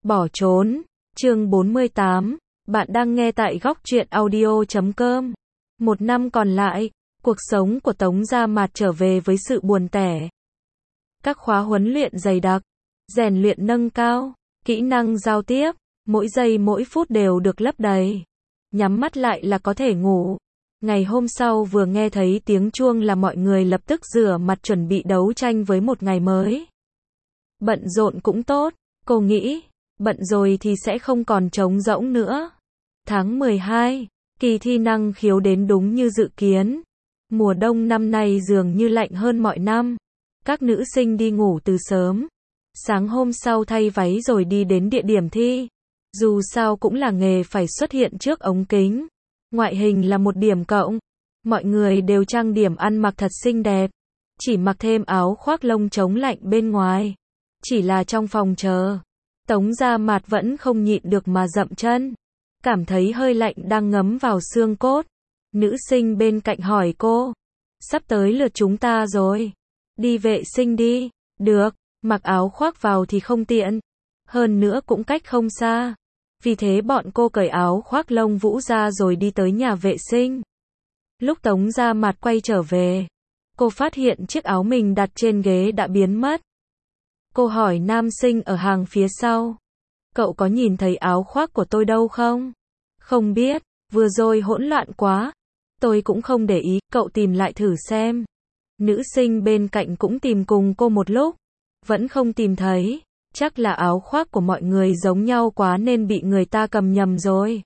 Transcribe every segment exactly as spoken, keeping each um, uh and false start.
Bỏ trốn. Chương bốn mươi tám. Bạn đang nghe tại góc truyện audio chấm com. Một năm còn lại, cuộc sống của Tống Gia Mạt trở về với sự buồn tẻ. Các khóa huấn luyện dày đặc, rèn luyện nâng cao, kỹ năng giao tiếp, mỗi giây mỗi phút đều được lấp đầy. Nhắm mắt lại là có thể ngủ. Ngày hôm sau vừa nghe thấy tiếng chuông là mọi người lập tức rửa mặt chuẩn bị đấu tranh với một ngày mới. Bận rộn cũng tốt, cô nghĩ, bận rồi thì sẽ không còn trống rỗng nữa. Tháng mười hai, kỳ thi năng khiếu đến đúng như dự kiến. Mùa đông năm nay dường như lạnh hơn mọi năm. Các nữ sinh đi ngủ từ sớm. Sáng hôm sau thay váy rồi đi đến địa điểm thi. Dù sao cũng là nghề phải xuất hiện trước ống kính. Ngoại hình là một điểm cộng. Mọi người đều trang điểm ăn mặc thật xinh đẹp. Chỉ mặc thêm áo khoác lông chống lạnh bên ngoài. Chỉ là trong phòng chờ, Tống Gia Mạt vẫn không nhịn được mà dậm chân. Cảm thấy hơi lạnh đang ngấm vào xương cốt. Nữ sinh bên cạnh hỏi cô. Sắp tới lượt chúng ta rồi. Đi vệ sinh đi. Được, mặc áo khoác vào thì không tiện. Hơn nữa cũng cách không xa. Vì thế bọn cô cởi áo khoác lông vũ ra rồi đi tới nhà vệ sinh. Lúc Tống Gia Mạt quay trở về, cô phát hiện chiếc áo mình đặt trên ghế đã biến mất. Cô hỏi nam sinh ở hàng phía sau. Cậu có nhìn thấy áo khoác của tôi đâu không? Không biết, vừa rồi hỗn loạn quá. Tôi cũng không để ý, cậu tìm lại thử xem. Nữ sinh bên cạnh cũng tìm cùng cô một lúc. Vẫn không tìm thấy. Chắc là áo khoác của mọi người giống nhau quá nên bị người ta cầm nhầm rồi.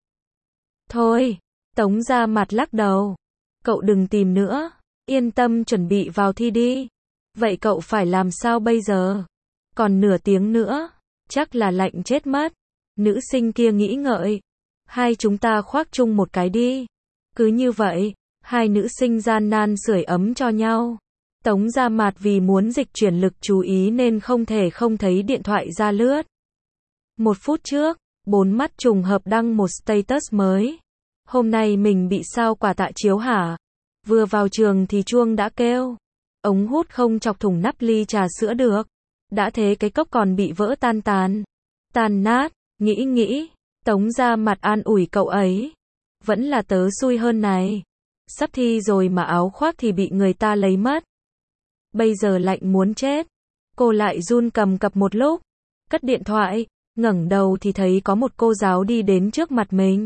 Thôi, Tống Gia Mạt lắc đầu. Cậu đừng tìm nữa. Yên tâm chuẩn bị vào thi đi. Vậy cậu phải làm sao bây giờ? Còn nửa tiếng nữa, chắc là lạnh chết mất. Nữ sinh kia nghĩ ngợi. Hai chúng ta khoác chung một cái đi. Cứ như vậy, hai nữ sinh gian nan sưởi ấm cho nhau. Tống Gia Mạt vì muốn dịch chuyển lực chú ý nên không thể không thấy điện thoại ra lướt. Một phút trước, bốn mắt trùng hợp đăng một status mới. Hôm nay mình bị sao quả tạ chiếu hả? Vừa vào trường thì chuông đã kêu. Ống hút không chọc thủng nắp ly trà sữa được. Đã thế cái cốc còn bị vỡ tan tàn. Tàn nát, nghĩ nghĩ. Tống Gia Mạt an ủi cậu ấy. Vẫn là tớ xui hơn này. Sắp thi rồi mà áo khoác thì bị người ta lấy mất. Bây giờ lạnh muốn chết. Cô lại run cầm cập một lúc. Cất điện thoại, ngẩng đầu thì thấy có một cô giáo đi đến trước mặt mình.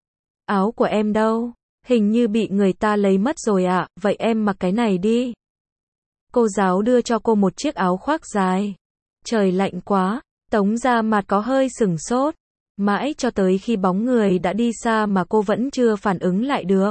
Áo của em đâu? Hình như bị người ta lấy mất rồi ạ, à, vậy em mặc cái này đi. Cô giáo đưa cho cô một chiếc áo khoác dài. Trời lạnh quá, Tống Gia Mạt có hơi sửng sốt. Mãi cho tới khi bóng người đã đi xa mà cô vẫn chưa phản ứng lại được.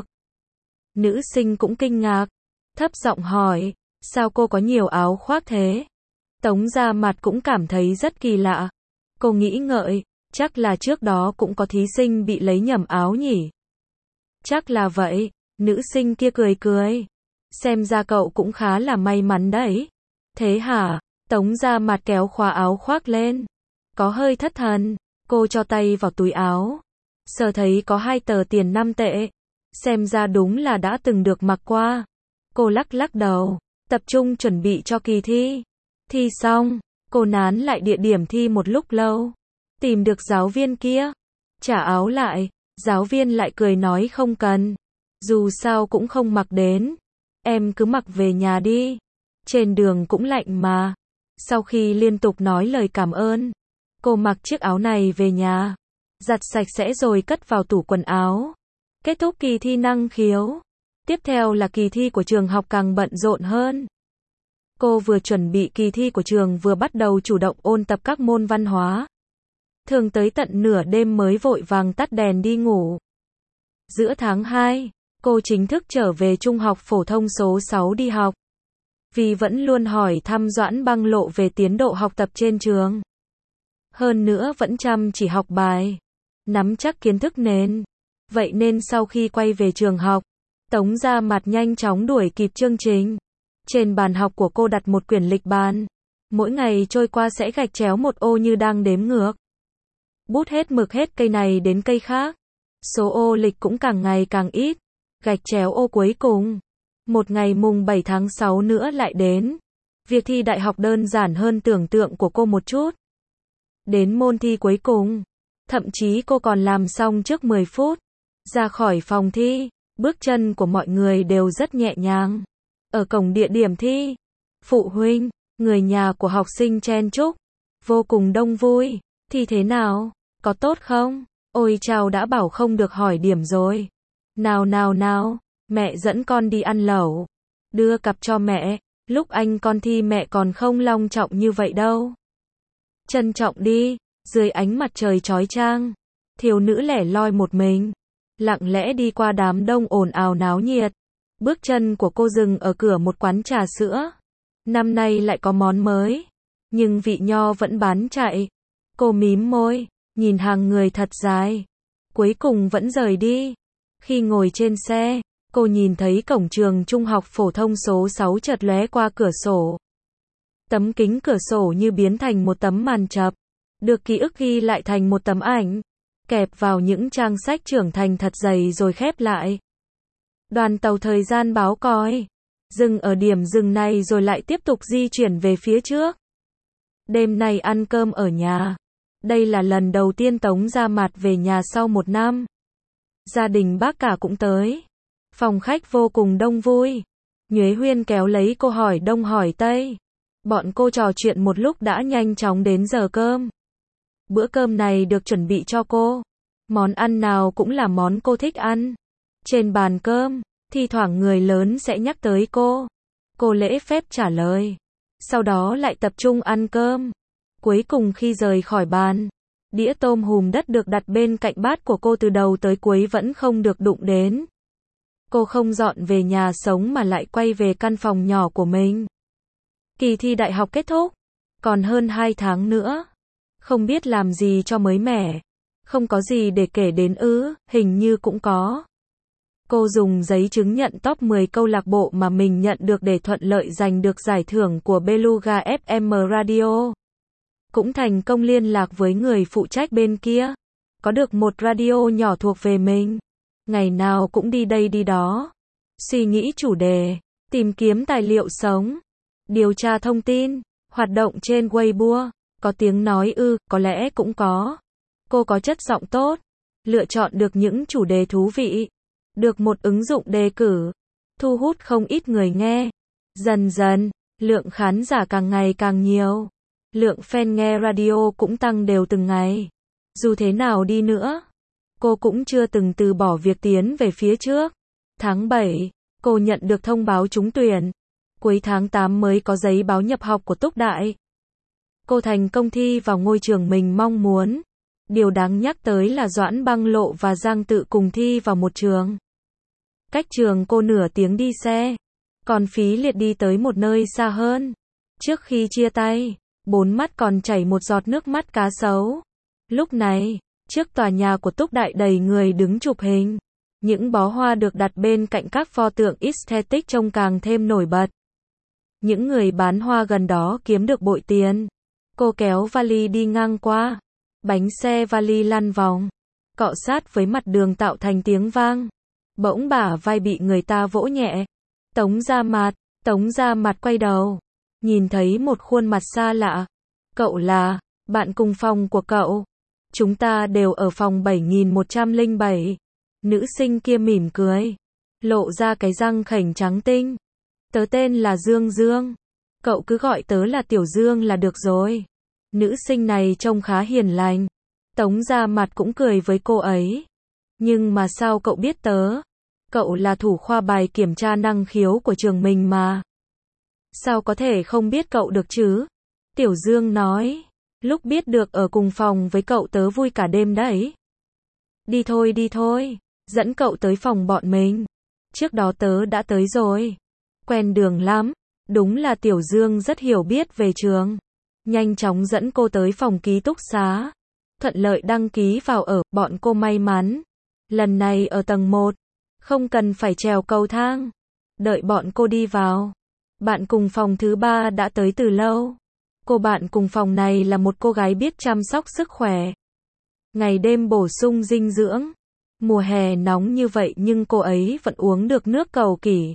Nữ sinh cũng kinh ngạc. Thấp giọng hỏi, sao cô có nhiều áo khoác thế? Tống Gia Mạt cũng cảm thấy rất kỳ lạ. Cô nghĩ ngợi, chắc là trước đó cũng có thí sinh bị lấy nhầm áo nhỉ? Chắc là vậy, nữ sinh kia cười cười. Xem ra cậu cũng khá là may mắn đấy. Thế hả? Tống Gia Mạt kéo khóa áo khoác lên. Có hơi thất thần, cô cho tay vào túi áo. Sờ thấy có hai tờ tiền năm tệ. Xem ra đúng là đã từng được mặc qua. Cô lắc lắc đầu, tập trung chuẩn bị cho kỳ thi. Thi xong, cô nán lại địa điểm thi một lúc lâu. Tìm được giáo viên kia. Trả áo lại, giáo viên lại cười nói không cần. Dù sao cũng không mặc đến. Em cứ mặc về nhà đi. Trên đường cũng lạnh mà. Sau khi liên tục nói lời cảm ơn, cô mặc chiếc áo này về nhà. Giặt sạch sẽ rồi cất vào tủ quần áo. Kết thúc kỳ thi năng khiếu. Tiếp theo là kỳ thi của trường học càng bận rộn hơn. Cô vừa chuẩn bị kỳ thi của trường vừa bắt đầu chủ động ôn tập các môn văn hóa. Thường tới tận nửa đêm mới vội vàng tắt đèn đi ngủ. Giữa tháng hai, cô chính thức trở về trung học phổ thông số sáu đi học. Vì vẫn luôn hỏi thăm Doãn Băng Lộ về tiến độ học tập trên trường. Hơn nữa vẫn chăm chỉ học bài. Nắm chắc kiến thức nền. Vậy nên sau khi quay về trường học, Tống Gia Mạt nhanh chóng đuổi kịp chương trình. Trên bàn học của cô đặt một quyển lịch bàn. Mỗi ngày trôi qua sẽ gạch chéo một ô như đang đếm ngược. Bút hết mực hết cây này đến cây khác. Số ô lịch cũng càng ngày càng ít. Gạch chéo ô cuối cùng. Một ngày mùng bảy tháng sáu nữa lại đến. Việc thi đại học đơn giản hơn tưởng tượng của cô một chút. Đến môn thi cuối cùng, thậm chí cô còn làm xong trước mười phút. Ra khỏi phòng thi, bước chân của mọi người đều rất nhẹ nhàng. Ở cổng địa điểm thi, phụ huynh, người nhà của học sinh chen chúc, vô cùng đông vui. Thi thế nào? Có tốt không? Ôi chao, đã bảo không được hỏi điểm rồi. Nào nào nào, mẹ dẫn con đi ăn lẩu. Đưa cặp cho mẹ, lúc anh con thi mẹ còn không long trọng như vậy đâu. Trân trọng đi, dưới ánh mặt trời chói chang, thiếu nữ lẻ loi một mình, lặng lẽ đi qua đám đông ồn ào náo nhiệt. Bước chân của cô dừng ở cửa một quán trà sữa. Năm nay lại có món mới, nhưng vị nho vẫn bán chạy. Cô mím môi, nhìn hàng người thật dài, cuối cùng vẫn rời đi. Khi ngồi trên xe, cô nhìn thấy cổng trường trung học phổ thông số sáu chợt lóe qua cửa sổ. Tấm kính cửa sổ như biến thành một tấm màn chập, được ký ức ghi lại thành một tấm ảnh, kẹp vào những trang sách trưởng thành thật dày rồi khép lại. Đoàn tàu thời gian báo còi, dừng ở điểm dừng này rồi lại tiếp tục di chuyển về phía trước. Đêm nay ăn cơm ở nhà. Đây là lần đầu tiên Tống Gia Mạt về nhà sau một năm. Gia đình bác cả cũng tới. Phòng khách vô cùng đông vui. Nhuế Huyên kéo lấy cô hỏi đông hỏi tây. Bọn cô trò chuyện một lúc đã nhanh chóng đến giờ cơm. Bữa cơm này được chuẩn bị cho cô. Món ăn nào cũng là món cô thích ăn. Trên bàn cơm, thi thoảng người lớn sẽ nhắc tới cô. Cô lễ phép trả lời. Sau đó lại tập trung ăn cơm. Cuối cùng khi rời khỏi bàn, đĩa tôm hùm đất được đặt bên cạnh bát của cô từ đầu tới cuối vẫn không được đụng đến. Cô không dọn về nhà sống mà lại quay về căn phòng nhỏ của mình. Kỳ thi đại học kết thúc, còn hơn hai tháng nữa. Không biết làm gì cho mới mẻ. Không có gì để kể đến ư, hình như cũng có. Cô dùng giấy chứng nhận top mười câu lạc bộ mà mình nhận được để thuận lợi giành được giải thưởng của Beluga ép em Radio. Cũng thành công liên lạc với người phụ trách bên kia. Có được một radio nhỏ thuộc về mình. Ngày nào cũng đi đây đi đó. Suy nghĩ chủ đề, tìm kiếm tài liệu sống, điều tra thông tin, hoạt động trên Weibo. Có tiếng nói ư, có lẽ cũng có. Cô có chất giọng tốt, lựa chọn được những chủ đề thú vị, được một ứng dụng đề cử, thu hút không ít người nghe. Dần dần, lượng khán giả càng ngày càng nhiều. Lượng fan nghe radio cũng tăng đều từng ngày. Dù thế nào đi nữa, cô cũng chưa từng từ bỏ việc tiến về phía trước. Tháng bảy, cô nhận được thông báo trúng tuyển. Cuối tháng tám mới có giấy báo nhập học của Túc Đại. Cô thành công thi vào ngôi trường mình mong muốn. Điều đáng nhắc tới là Doãn Băng Lộ và Giang Tự cùng thi vào một trường. Cách trường cô nửa tiếng đi xe. Còn Phí Liệt đi tới một nơi xa hơn. Trước khi chia tay, bốn mắt còn chảy một giọt nước mắt cá sấu. Lúc này, trước tòa nhà của Túc Đại đầy người đứng chụp hình. Những bó hoa được đặt bên cạnh các pho tượng aesthetic trông càng thêm nổi bật. Những người bán hoa gần đó kiếm được bội tiền. Cô kéo vali đi ngang qua. Bánh xe vali lăn vòng, cọ sát với mặt đường tạo thành tiếng vang. Bỗng bả vai bị người ta vỗ nhẹ. Tống Gia Mạt, Tống Gia Mạt quay đầu, nhìn thấy một khuôn mặt xa lạ. Cậu là bạn cùng phòng của cậu. Chúng ta đều ở phòng bảy nghìn một trăm lẻ bảy. Nữ sinh kia mỉm cười, lộ ra cái răng khểnh trắng tinh. Tớ tên là Dương Dương. Cậu cứ gọi tớ là Tiểu Dương là được rồi. Nữ sinh này trông khá hiền lành. Tống Gia Mạt cũng cười với cô ấy. Nhưng mà sao cậu biết tớ? Cậu là thủ khoa bài kiểm tra năng khiếu của trường mình mà. Sao có thể không biết cậu được chứ? Tiểu Dương nói. Lúc biết được ở cùng phòng với cậu tớ vui cả đêm đấy. Đi thôi đi thôi. Dẫn cậu tới phòng bọn mình. Trước đó tớ đã tới rồi. Quen đường lắm. Đúng là Tiểu Dương rất hiểu biết về trường. Nhanh chóng dẫn cô tới phòng ký túc xá. Thuận lợi đăng ký vào ở, bọn cô may mắn. Lần này ở tầng một. Không cần phải trèo cầu thang. Đợi bọn cô đi vào. Bạn cùng phòng thứ ba đã tới từ lâu. Cô bạn cùng phòng này là một cô gái biết chăm sóc sức khỏe. Ngày đêm bổ sung dinh dưỡng. Mùa hè nóng như vậy nhưng cô ấy vẫn uống được nước cầu kỷ.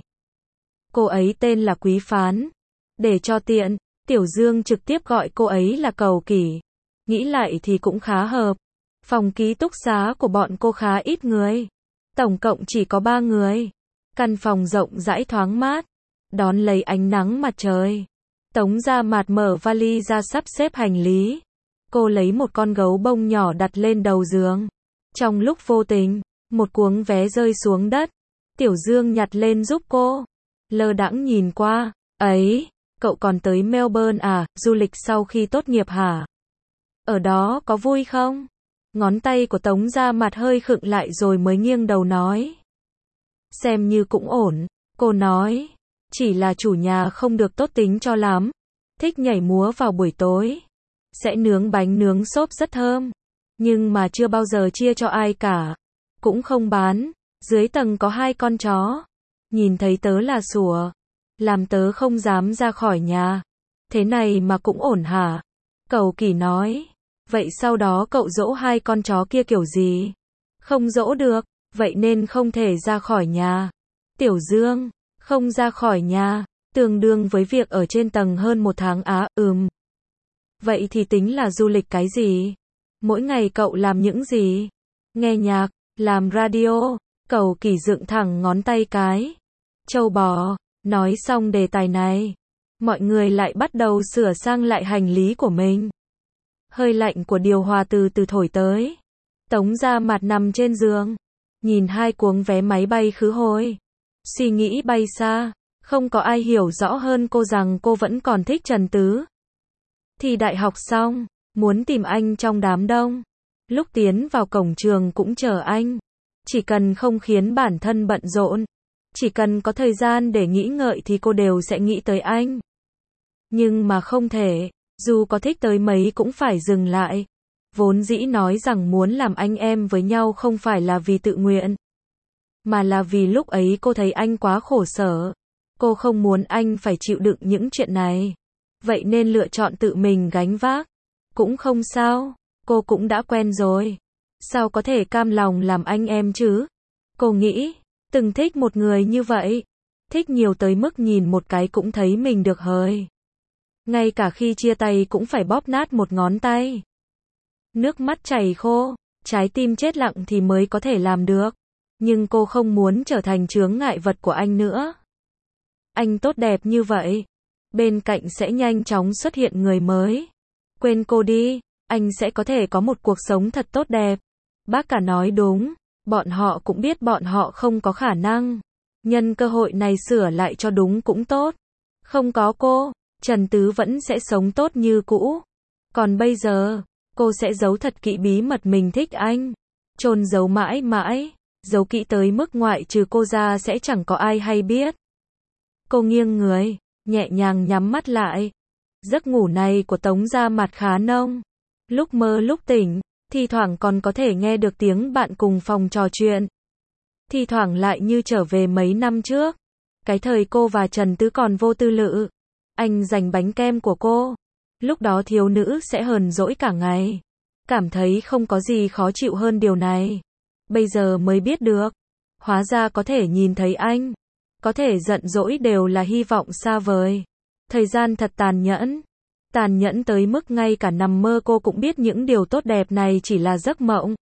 Cô ấy tên là Quý Phán. Để cho tiện, Tiểu Dương trực tiếp gọi cô ấy là cầu kỷ. Nghĩ lại thì cũng khá hợp. Phòng ký túc xá của bọn cô khá ít người. Tổng cộng chỉ có ba người. Căn phòng rộng rãi thoáng mát. Đón lấy ánh nắng mặt trời. Tống Gia Mạt mở vali ra sắp xếp hành lý. Cô lấy một con gấu bông nhỏ đặt lên đầu giường. Trong lúc vô tình, một cuống vé rơi xuống đất. Tiểu Dương nhặt lên giúp cô. Lơ đãng nhìn qua. Ấy, cậu còn tới Melbourne à, du lịch sau khi tốt nghiệp hả? Ở đó có vui không? Ngón tay của Tống Gia Mạt hơi khựng lại rồi mới nghiêng đầu nói. Xem như cũng ổn, cô nói. Chỉ là chủ nhà không được tốt tính cho lắm. Thích nhảy múa vào buổi tối. Sẽ nướng bánh nướng xốp rất thơm. Nhưng mà chưa bao giờ chia cho ai cả. Cũng không bán. Dưới tầng có hai con chó. Nhìn thấy tớ là sủa. Làm tớ không dám ra khỏi nhà. Thế này mà cũng ổn hả? Cầu Kỳ nói. Vậy sau đó cậu dỗ hai con chó kia kiểu gì? Không dỗ được, vậy nên không thể ra khỏi nhà. Tiểu Dương, không ra khỏi nhà, tương đương với việc ở trên tầng hơn một tháng á, ừm. Vậy thì tính là du lịch cái gì? Mỗi ngày cậu làm những gì? Nghe nhạc, làm radio, Cầu Kỳ dựng thẳng ngón tay cái. Châu bò, nói xong đề tài này. Mọi người lại bắt đầu sửa sang lại hành lý của mình. Hơi lạnh của điều hòa từ từ thổi tới. Tống Gia Mạt nằm trên giường. Nhìn hai cuống vé máy bay khứ hồi. Suy nghĩ bay xa. Không có ai hiểu rõ hơn cô rằng cô vẫn còn thích Trần Tứ. Thì đại học xong. Muốn tìm anh trong đám đông. Lúc tiến vào cổng trường cũng chờ anh. Chỉ cần không khiến bản thân bận rộn. Chỉ cần có thời gian để nghĩ ngợi thì cô đều sẽ nghĩ tới anh. Nhưng mà không thể. Dù có thích tới mấy cũng phải dừng lại. Vốn dĩ nói rằng muốn làm anh em với nhau không phải là vì tự nguyện. Mà là vì lúc ấy cô thấy anh quá khổ sở. Cô không muốn anh phải chịu đựng những chuyện này. Vậy nên lựa chọn tự mình gánh vác. Cũng không sao. Cô cũng đã quen rồi. Sao có thể cam lòng làm anh em chứ? Cô nghĩ. Từng thích một người như vậy. Thích nhiều tới mức nhìn một cái cũng thấy mình được hời. Ngay cả khi chia tay cũng phải bóp nát một ngón tay. Nước mắt chảy khô, trái tim chết lặng thì mới có thể làm được. Nhưng cô không muốn trở thành chướng ngại vật của anh nữa. Anh tốt đẹp như vậy. Bên cạnh sẽ nhanh chóng xuất hiện người mới. Quên cô đi, anh sẽ có thể có một cuộc sống thật tốt đẹp. Bác cả nói đúng, bọn họ cũng biết bọn họ không có khả năng. Nhân cơ hội này sửa lại cho đúng cũng tốt. Không có cô, Trần Tứ vẫn sẽ sống tốt như cũ. Còn bây giờ, cô sẽ giấu thật kỹ bí mật mình thích anh. Chôn giấu mãi mãi, giấu kỹ tới mức ngoại trừ cô ra sẽ chẳng có ai hay biết. Cô nghiêng người, nhẹ nhàng nhắm mắt lại. Giấc ngủ này của Tống Gia Mạt khá nông. Lúc mơ lúc tỉnh, thi thoảng còn có thể nghe được tiếng bạn cùng phòng trò chuyện. Thi thoảng lại như trở về mấy năm trước. Cái thời cô và Trần Tứ còn vô tư lự. Anh giành bánh kem của cô. Lúc đó thiếu nữ sẽ hờn dỗi cả ngày. Cảm thấy không có gì khó chịu hơn điều này. Bây giờ mới biết được. Hóa ra có thể nhìn thấy anh. Có thể giận dỗi đều là hy vọng xa vời. Thời gian thật tàn nhẫn. Tàn nhẫn tới mức ngay cả nằm mơ cô cũng biết những điều tốt đẹp này chỉ là giấc mộng.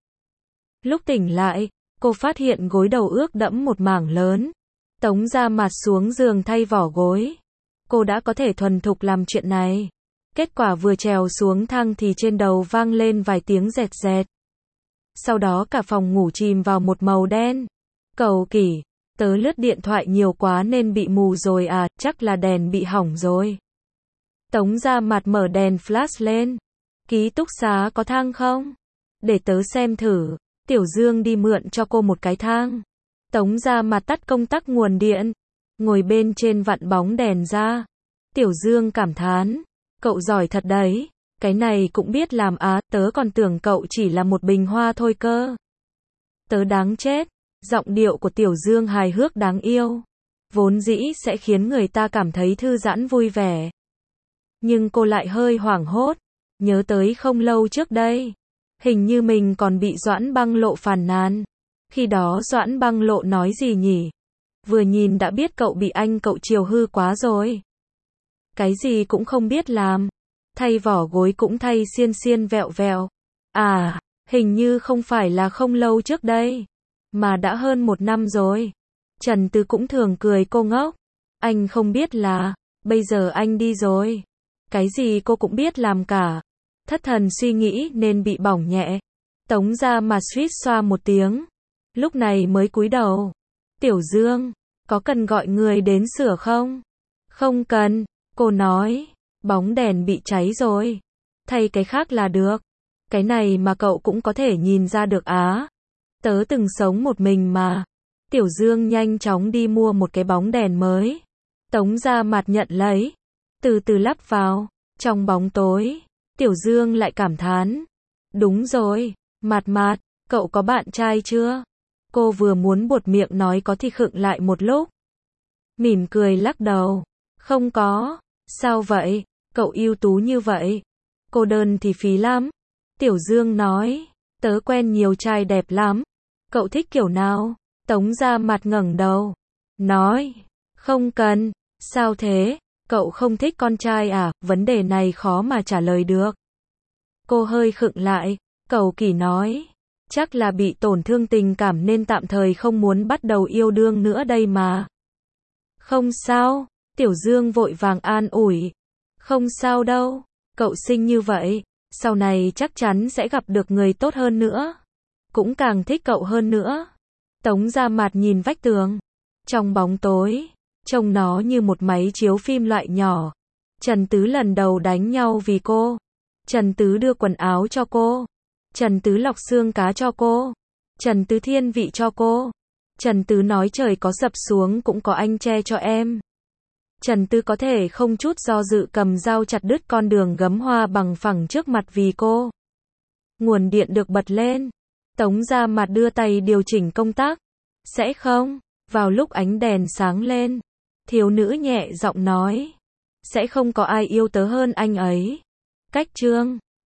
Lúc tỉnh lại, cô phát hiện gối đầu ướt đẫm một mảng lớn. Tống Gia Mạt xuống giường thay vỏ gối. Cô đã có thể thuần thục làm chuyện này. Kết quả vừa trèo xuống thang thì trên đầu vang lên vài tiếng rẹt rẹt. Sau đó cả phòng ngủ chìm vào một màu đen. Cầu Kỳ, tớ lướt điện thoại nhiều quá nên bị mù rồi à, chắc là đèn bị hỏng rồi. Tống Gia Mạt mở đèn flash lên. Ký túc xá có thang không? Để tớ xem thử. Tiểu Dương đi mượn cho cô một cái thang. Tống Gia Mạt tắt công tắc nguồn điện. Ngồi bên trên vặn bóng đèn ra. Tiểu Dương cảm thán. Cậu giỏi thật đấy. Cái này cũng biết làm á, tớ còn tưởng cậu chỉ là một bình hoa thôi cơ. Tớ đáng chết. Giọng điệu của Tiểu Dương hài hước đáng yêu. Vốn dĩ sẽ khiến người ta cảm thấy thư giãn vui vẻ. Nhưng cô lại hơi hoảng hốt. Nhớ tới không lâu trước đây. Hình như mình còn bị Doãn Băng Lộ phàn nàn. Khi đó Doãn Băng Lộ nói gì nhỉ? Vừa nhìn đã biết cậu bị anh cậu chiều hư quá rồi. Cái gì cũng không biết làm. thay vỏ gối cũng thay xiên xiên vẹo vẹo. À, hình như không phải là không lâu trước đây, mà đã hơn một năm rồi. Trần Tứ cũng thường cười cô ngốc. Anh không biết là, bây giờ anh đi rồi. Cái gì cô cũng biết làm cả. Thất thần suy nghĩ nên bị bỏng nhẹ. Tống Gia Mạt suýt xoa một tiếng. Lúc này mới cúi đầu. Tiểu Dương, có cần gọi người đến sửa không? Không cần, cô nói. Bóng đèn bị cháy rồi. Thay cái khác là được. Cái này mà cậu cũng có thể nhìn ra được á. Tớ từng sống một mình mà. Tiểu Dương nhanh chóng đi mua một cái bóng đèn mới. Tống Gia Mạt nhận lấy. Từ từ lắp vào. Trong bóng tối, Tiểu Dương lại cảm thán. Đúng rồi, Mạt Mạt, cậu có bạn trai chưa? Cô vừa muốn buột miệng nói có thì khựng lại một lúc. Mỉm cười lắc đầu. Không có. Sao vậy? Cậu ưu tú như vậy. Cô đơn thì phí lắm. Tiểu Dương nói. Tớ quen nhiều trai đẹp lắm. Cậu thích kiểu nào? Tống Gia Mạt ngẩng đầu. Nói. Không cần. Sao thế? Cậu không thích con trai à? Vấn đề này khó mà trả lời được. Cô hơi khựng lại. Cầu kỳ nói. Chắc là bị tổn thương tình cảm nên tạm thời không muốn bắt đầu yêu đương nữa đây mà. Không sao. Tiểu Dương vội vàng an ủi. Không sao đâu. Cậu xinh như vậy. Sau này chắc chắn sẽ gặp được người tốt hơn nữa. Cũng càng thích cậu hơn nữa. Tống Gia Mạt nhìn vách tường. Trong bóng tối, trông nó như một máy chiếu phim loại nhỏ. Trần Tứ lần đầu đánh nhau vì cô. Trần Tứ đưa quần áo cho cô. Trần Tứ lọc xương cá cho cô. Trần Tứ thiên vị cho cô. Trần Tứ nói trời có sập xuống cũng có anh che cho em. Trần Tứ có thể không chút do dự cầm dao chặt đứt con đường gấm hoa bằng phẳng trước mặt vì cô. Nguồn điện được bật lên. Tống Gia Mạt đưa tay điều chỉnh công tắc. Sẽ không? Vào lúc ánh đèn sáng lên, thiếu nữ nhẹ giọng nói. Sẽ không có ai yêu tớ hơn anh ấy. Cách chương